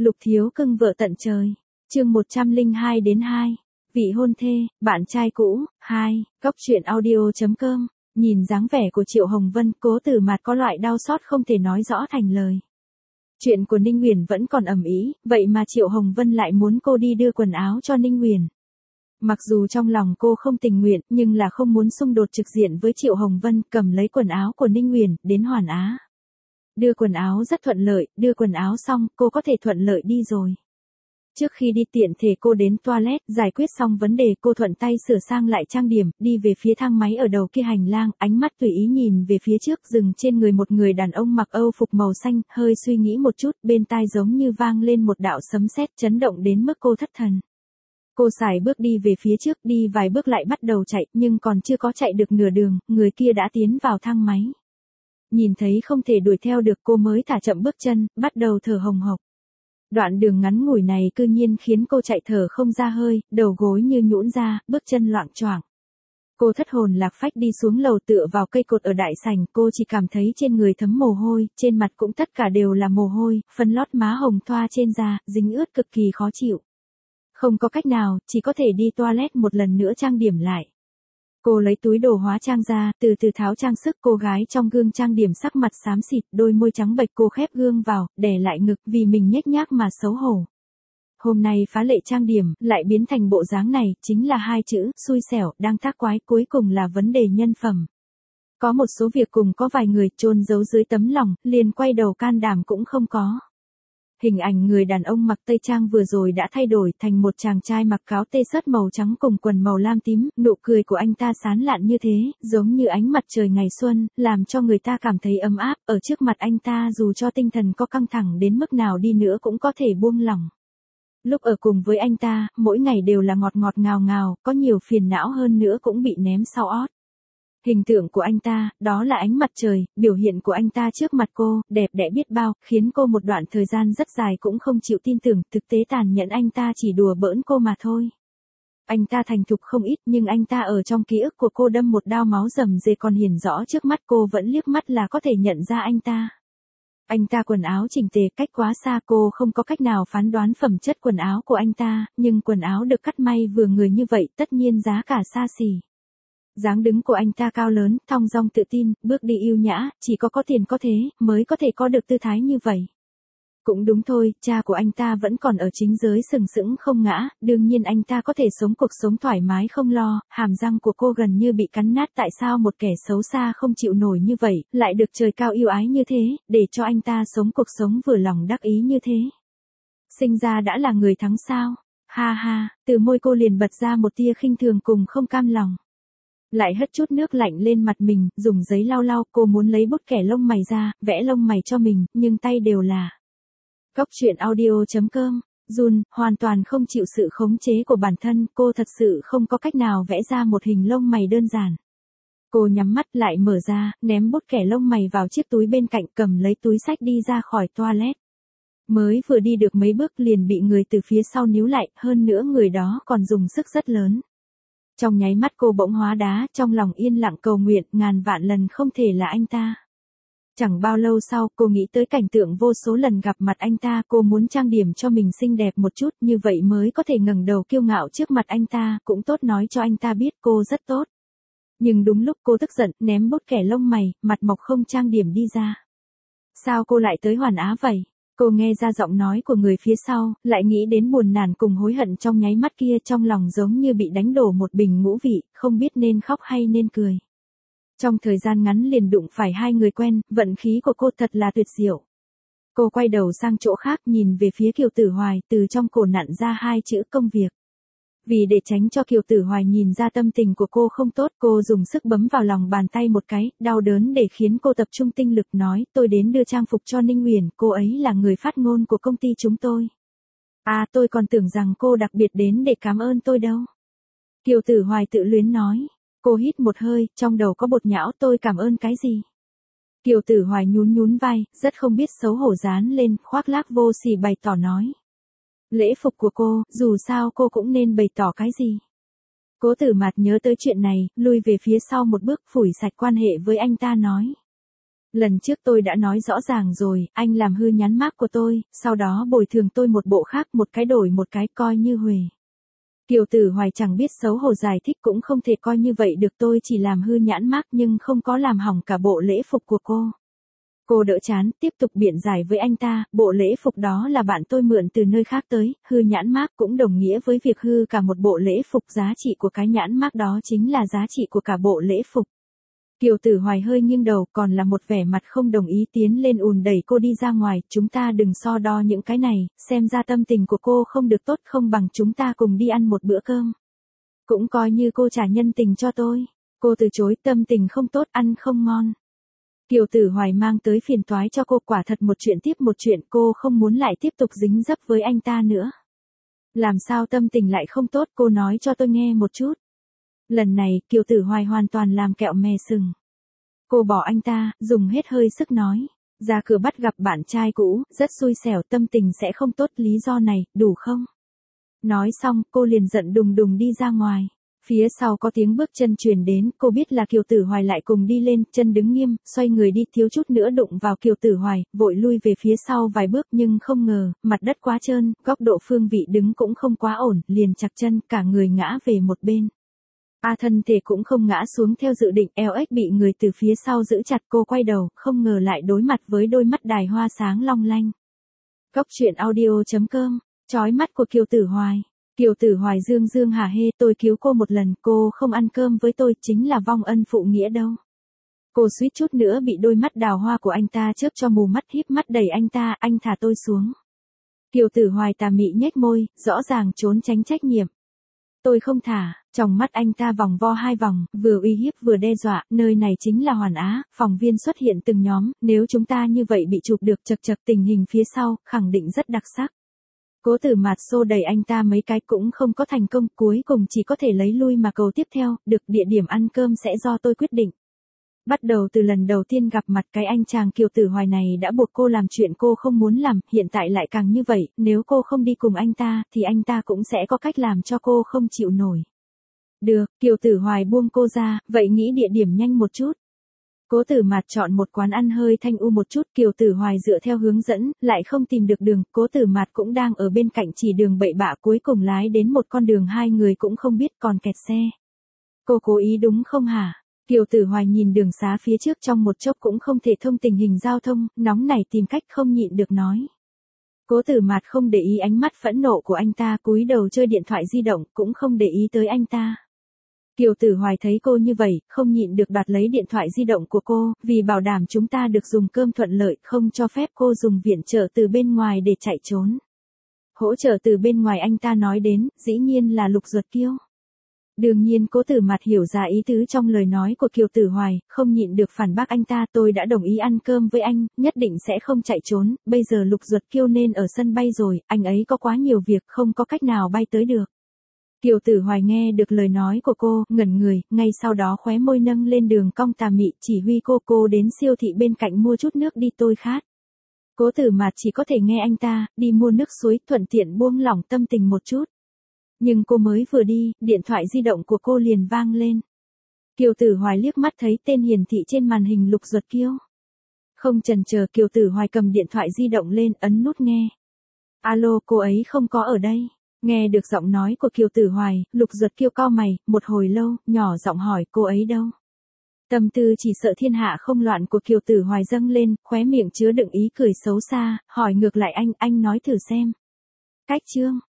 Lục thiếu cưng vợ tận trời. Chương 102 đến 2. Vị hôn thê, bạn trai cũ, 2. Góc truyện audio.com. Nhìn dáng vẻ của Triệu Hồng Vân, Cố Tử Mạt có loại đau xót không thể nói rõ thành lời. Chuyện của Ninh Uyển vẫn còn ầm ĩ, vậy mà Triệu Hồng Vân lại muốn cô đi đưa quần áo cho Ninh Uyển. Mặc dù trong lòng cô không tình nguyện, nhưng là không muốn xung đột trực diện với Triệu Hồng Vân, cầm lấy quần áo của Ninh Uyển, đến Hoàn Á. Đưa quần áo rất thuận lợi, đưa quần áo xong, cô có thể thuận lợi đi rồi. Trước khi đi tiện thể cô đến toilet, giải quyết xong vấn đề, cô thuận tay sửa sang lại trang điểm, đi về phía thang máy ở đầu kia hành lang, ánh mắt tùy ý nhìn về phía trước, dừng trên người một người đàn ông mặc Âu phục màu xanh, hơi suy nghĩ một chút, bên tai giống như vang lên một đạo sấm sét, chấn động đến mức cô thất thần. Cô sải bước đi về phía trước, đi vài bước lại bắt đầu chạy, nhưng còn chưa có chạy được nửa đường, người kia đã tiến vào thang máy. Nhìn thấy không thể đuổi theo được, cô mới thả chậm bước chân, bắt đầu thở hồng hộc. Đoạn đường ngắn ngủi này cư nhiên khiến cô chạy thở không ra hơi, đầu gối như nhũn ra, bước chân loạng choạng. Cô thất hồn lạc phách đi xuống lầu tựa vào cây cột ở đại sảnh, cô chỉ cảm thấy trên người thấm mồ hôi, trên mặt cũng tất cả đều là mồ hôi, phấn lót má hồng thoa trên da, dính ướt cực kỳ khó chịu. Không có cách nào, chỉ có thể đi toilet một lần nữa trang điểm lại. Cô lấy túi đồ hóa trang ra, từ từ tháo trang sức, cô gái trong gương trang điểm sắc mặt xám xịt, đôi môi trắng bệch, cô khép gương vào, đè lại ngực vì mình nhếch nhác mà xấu hổ. Hôm nay phá lệ trang điểm, lại biến thành bộ dáng này, chính là hai chữ, xui xẻo, đang tác quái, cuối cùng là vấn đề nhân phẩm. Có một số việc cùng có vài người chôn giấu dưới tấm lòng, liền quay đầu can đảm cũng không có. Hình ảnh người đàn ông mặc tây trang vừa rồi đã thay đổi thành một chàng trai mặc áo t-shirt màu trắng cùng quần màu lam tím, nụ cười của anh ta sán lạn như thế, giống như ánh mặt trời ngày xuân, làm cho người ta cảm thấy ấm áp, ở trước mặt anh ta dù cho tinh thần có căng thẳng đến mức nào đi nữa cũng có thể buông lỏng. Lúc ở cùng với anh ta, mỗi ngày đều là ngọt ngọt ngào ngào, có nhiều phiền não hơn nữa cũng bị ném sau ót. Hình tượng của anh ta, đó là ánh mặt trời, biểu hiện của anh ta trước mặt cô, đẹp đẽ biết bao, khiến cô một đoạn thời gian rất dài cũng không chịu tin tưởng, thực tế tàn nhẫn anh ta chỉ đùa bỡn cô mà thôi. Anh ta thành thục không ít nhưng anh ta ở trong ký ức của cô đâm một đao máu rầm rề còn hiển rõ trước mắt cô vẫn liếc mắt là có thể nhận ra anh ta. Anh ta quần áo chỉnh tề cách quá xa cô không có cách nào phán đoán phẩm chất quần áo của anh ta, nhưng quần áo được cắt may vừa người như vậy tất nhiên giá cả xa xỉ. Dáng đứng của anh ta cao lớn, thong dong tự tin, bước đi yêu nhã, chỉ có tiền có thế, mới có thể có được tư thái như vậy. Cũng đúng thôi, cha của anh ta vẫn còn ở chính giới sừng sững không ngã, đương nhiên anh ta có thể sống cuộc sống thoải mái không lo, hàm răng của cô gần như bị cắn nát tại sao một kẻ xấu xa không chịu nổi như vậy, lại được trời cao yêu ái như thế, để cho anh ta sống cuộc sống vừa lòng đắc ý như thế. Sinh ra đã là người thắng sao? Ha ha, từ môi cô liền bật ra một tia khinh thường cùng không cam lòng. Lại hất chút nước lạnh lên mặt mình, dùng giấy lau lau, cô muốn lấy bút kẻ lông mày ra, vẽ lông mày cho mình, nhưng tay đều là. Góc truyện audio.com, run, hoàn toàn không chịu sự khống chế của bản thân, cô thật sự không có cách nào vẽ ra một hình lông mày đơn giản. Cô nhắm mắt lại mở ra, ném bút kẻ lông mày vào chiếc túi bên cạnh, cầm lấy túi xách đi ra khỏi toilet. Mới vừa đi được mấy bước liền bị người từ phía sau níu lại, hơn nữa người đó còn dùng sức rất lớn. Trong nháy mắt cô bỗng hóa đá, trong lòng yên lặng cầu nguyện, ngàn vạn lần không thể là anh ta. Chẳng bao lâu sau, cô nghĩ tới cảnh tượng vô số lần gặp mặt anh ta, cô muốn trang điểm cho mình xinh đẹp một chút, như vậy mới có thể ngẩng đầu kiêu ngạo trước mặt anh ta, cũng tốt nói cho anh ta biết cô rất tốt. Nhưng đúng lúc cô tức giận, ném bút kẻ lông mày, mặt mộc không trang điểm đi ra. Sao cô lại tới Hoàn Á vậy? Cô nghe ra giọng nói của người phía sau, lại nghĩ đến buồn nản cùng hối hận trong nháy mắt kia, trong lòng giống như bị đánh đổ một bình ngũ vị, không biết nên khóc hay nên cười. Trong thời gian ngắn liền đụng phải hai người quen, vận khí của cô thật là tuyệt diệu. Cô quay đầu sang chỗ khác nhìn về phía Kiều Tử Hoài, từ trong cổ nặn ra hai chữ công việc. Vì để tránh cho Kiều Tử Hoài nhìn ra tâm tình của cô không tốt, cô dùng sức bấm vào lòng bàn tay một cái, đau đớn để khiến cô tập trung tinh lực nói, tôi đến đưa trang phục cho Ninh Uyển, cô ấy là người phát ngôn của công ty chúng tôi. À, tôi còn tưởng rằng cô đặc biệt đến để cảm ơn tôi đâu. Kiều Tử Hoài tự luyến nói. Cô hít một hơi, trong đầu có bột nhão, tôi cảm ơn cái gì? Kiều Tử Hoài nhún nhún vai, rất không biết xấu hổ dán lên, khoác lác vô sỉ bày tỏ nói. Lễ phục của cô, dù sao cô cũng nên bày tỏ cái gì? Cố Tử Mạt nhớ tới chuyện này, lui về phía sau một bước, phủi sạch quan hệ với anh ta nói. Lần trước tôi đã nói rõ ràng rồi, anh làm hư nhãn mác của tôi, sau đó bồi thường tôi một bộ khác, một cái đổi một cái, coi như huề. Kiều Tử Hoài chẳng biết xấu hổ giải thích, cũng không thể coi như vậy được, tôi chỉ làm hư nhãn mác nhưng không có làm hỏng cả bộ lễ phục của cô. Cô đỡ chán, tiếp tục biện giải với anh ta, bộ lễ phục đó là bạn tôi mượn từ nơi khác tới, hư nhãn mác cũng đồng nghĩa với việc hư cả một bộ lễ phục, giá trị của cái nhãn mác đó chính là giá trị của cả bộ lễ phục. Kiều Tử Hoài hơi nghiêng đầu, còn là một vẻ mặt không đồng ý, tiến lên ùn đẩy cô đi ra ngoài, chúng ta đừng so đo những cái này, xem ra tâm tình của cô không được tốt, không bằng chúng ta cùng đi ăn một bữa cơm. Cũng coi như cô trả nhân tình cho tôi. Cô từ chối, tâm tình không tốt, ăn không ngon. Kiều Tử Hoài mang tới phiền toái cho cô, quả thật một chuyện tiếp một chuyện, cô không muốn lại tiếp tục dính dấp với anh ta nữa. Làm sao tâm tình lại không tốt, cô nói cho tôi nghe một chút. Lần này, Kiều Tử Hoài hoàn toàn làm kẹo mè sừng. Cô bỏ anh ta, dùng hết hơi sức nói. Ra cửa bắt gặp bạn trai cũ, rất xui xẻo, tâm tình sẽ không tốt, lý do này, đủ không? Nói xong, cô liền giận đùng đùng đi ra ngoài. Phía sau có tiếng bước chân truyền đến, cô biết là Kiều Tử Hoài lại cùng đi lên, chân đứng nghiêm, xoay người đi, thiếu chút nữa đụng vào Kiều Tử Hoài, vội lui về phía sau vài bước, nhưng không ngờ, mặt đất quá trơn, góc độ phương vị đứng cũng không quá ổn, liền chặt chân, cả người ngã về một bên. Thân thể cũng không ngã xuống theo dự định, eo ếch bị người từ phía sau giữ chặt, cô quay đầu, không ngờ lại đối mặt với đôi mắt đài hoa sáng long lanh. Góc truyện audio.com, chói mắt của Kiều Tử Hoài. Kiều Tử Hoài dương dương hả hê, tôi cứu cô một lần, cô không ăn cơm với tôi, chính là vong ân phụ nghĩa đâu. Cô suýt chút nữa bị đôi mắt đào hoa của anh ta chớp cho mù mắt, híp mắt đẩy anh ta, anh thả tôi xuống. Kiều Tử Hoài tà mị nhếch môi, rõ ràng trốn tránh trách nhiệm. Tôi không thả, trong mắt anh ta vòng vo hai vòng, vừa uy hiếp vừa đe dọa, nơi này chính là Hoàn Á, phòng viên xuất hiện từng nhóm, nếu chúng ta như vậy bị chụp được, chật chật, tình hình phía sau, khẳng định rất đặc sắc. Cố Tử Mạt xô đẩy anh ta mấy cái cũng không có thành công, cuối cùng chỉ có thể lấy lui mà cầu tiếp theo, được, địa điểm ăn cơm sẽ do tôi quyết định. Bắt đầu từ lần đầu tiên gặp mặt, cái anh chàng Kiều Tử Hoài này đã buộc cô làm chuyện cô không muốn làm, hiện tại lại càng như vậy, nếu cô không đi cùng anh ta, thì anh ta cũng sẽ có cách làm cho cô không chịu nổi. Được, Kiều Tử Hoài buông cô ra, vậy nghĩ địa điểm nhanh một chút. Cố Tử Mạt chọn một quán ăn hơi thanh u một chút, Kiều Tử Hoài dựa theo hướng dẫn, lại không tìm được đường, Cố Tử Mạt cũng đang ở bên cạnh chỉ đường bậy bạ, cuối cùng lái đến một con đường hai người cũng không biết, còn kẹt xe. Cô cố ý đúng không hả? Kiều Tử Hoài nhìn đường xá phía trước, trong một chốc cũng không thể thông tình hình giao thông, nóng nảy tìm cách không nhịn được nói. Cố Tử Mạt không để ý ánh mắt phẫn nộ của anh ta, cúi đầu chơi điện thoại di động, cũng không để ý tới anh ta. Kiều Tử Hoài thấy cô như vậy, không nhịn được đoạt lấy điện thoại di động của cô, vì bảo đảm chúng ta được dùng cơm thuận lợi, không cho phép cô dùng viện trợ từ bên ngoài để chạy trốn. Hỗ trợ từ bên ngoài anh ta nói đến, dĩ nhiên là Lục Duật Kiêu. Đương nhiên Cố Tử Mạt hiểu ra ý tứ trong lời nói của Kiều Tử Hoài, không nhịn được phản bác anh ta, tôi đã đồng ý ăn cơm với anh, nhất định sẽ không chạy trốn, bây giờ Lục Duật Kiêu nên ở sân bay rồi, anh ấy có quá nhiều việc, không có cách nào bay tới được. Kiều Tử Hoài nghe được lời nói của cô, ngẩn người, ngay sau đó khóe môi nâng lên đường cong tà mị, chỉ huy cô đến siêu thị bên cạnh mua chút nước đi, tôi khát. Cố Tử Mạt chỉ có thể nghe anh ta, đi mua nước suối, thuận tiện buông lỏng tâm tình một chút. Nhưng cô mới vừa đi, điện thoại di động của cô liền vang lên. Kiều Tử Hoài liếc mắt thấy tên hiển thị trên màn hình Lục Duật Kiêu. Không chần chờ, Kiều Tử Hoài cầm điện thoại di động lên, ấn nút nghe. Alo, cô ấy không có ở đây. Nghe được giọng nói của Kiều Tử Hoài, Lục Duật Kiêu cau mày, một hồi lâu, nhỏ giọng hỏi, cô ấy đâu? Tâm tư chỉ sợ thiên hạ không loạn của Kiều Tử Hoài dâng lên, khóe miệng chứa đựng ý cười xấu xa, hỏi ngược lại anh nói thử xem. Cách chương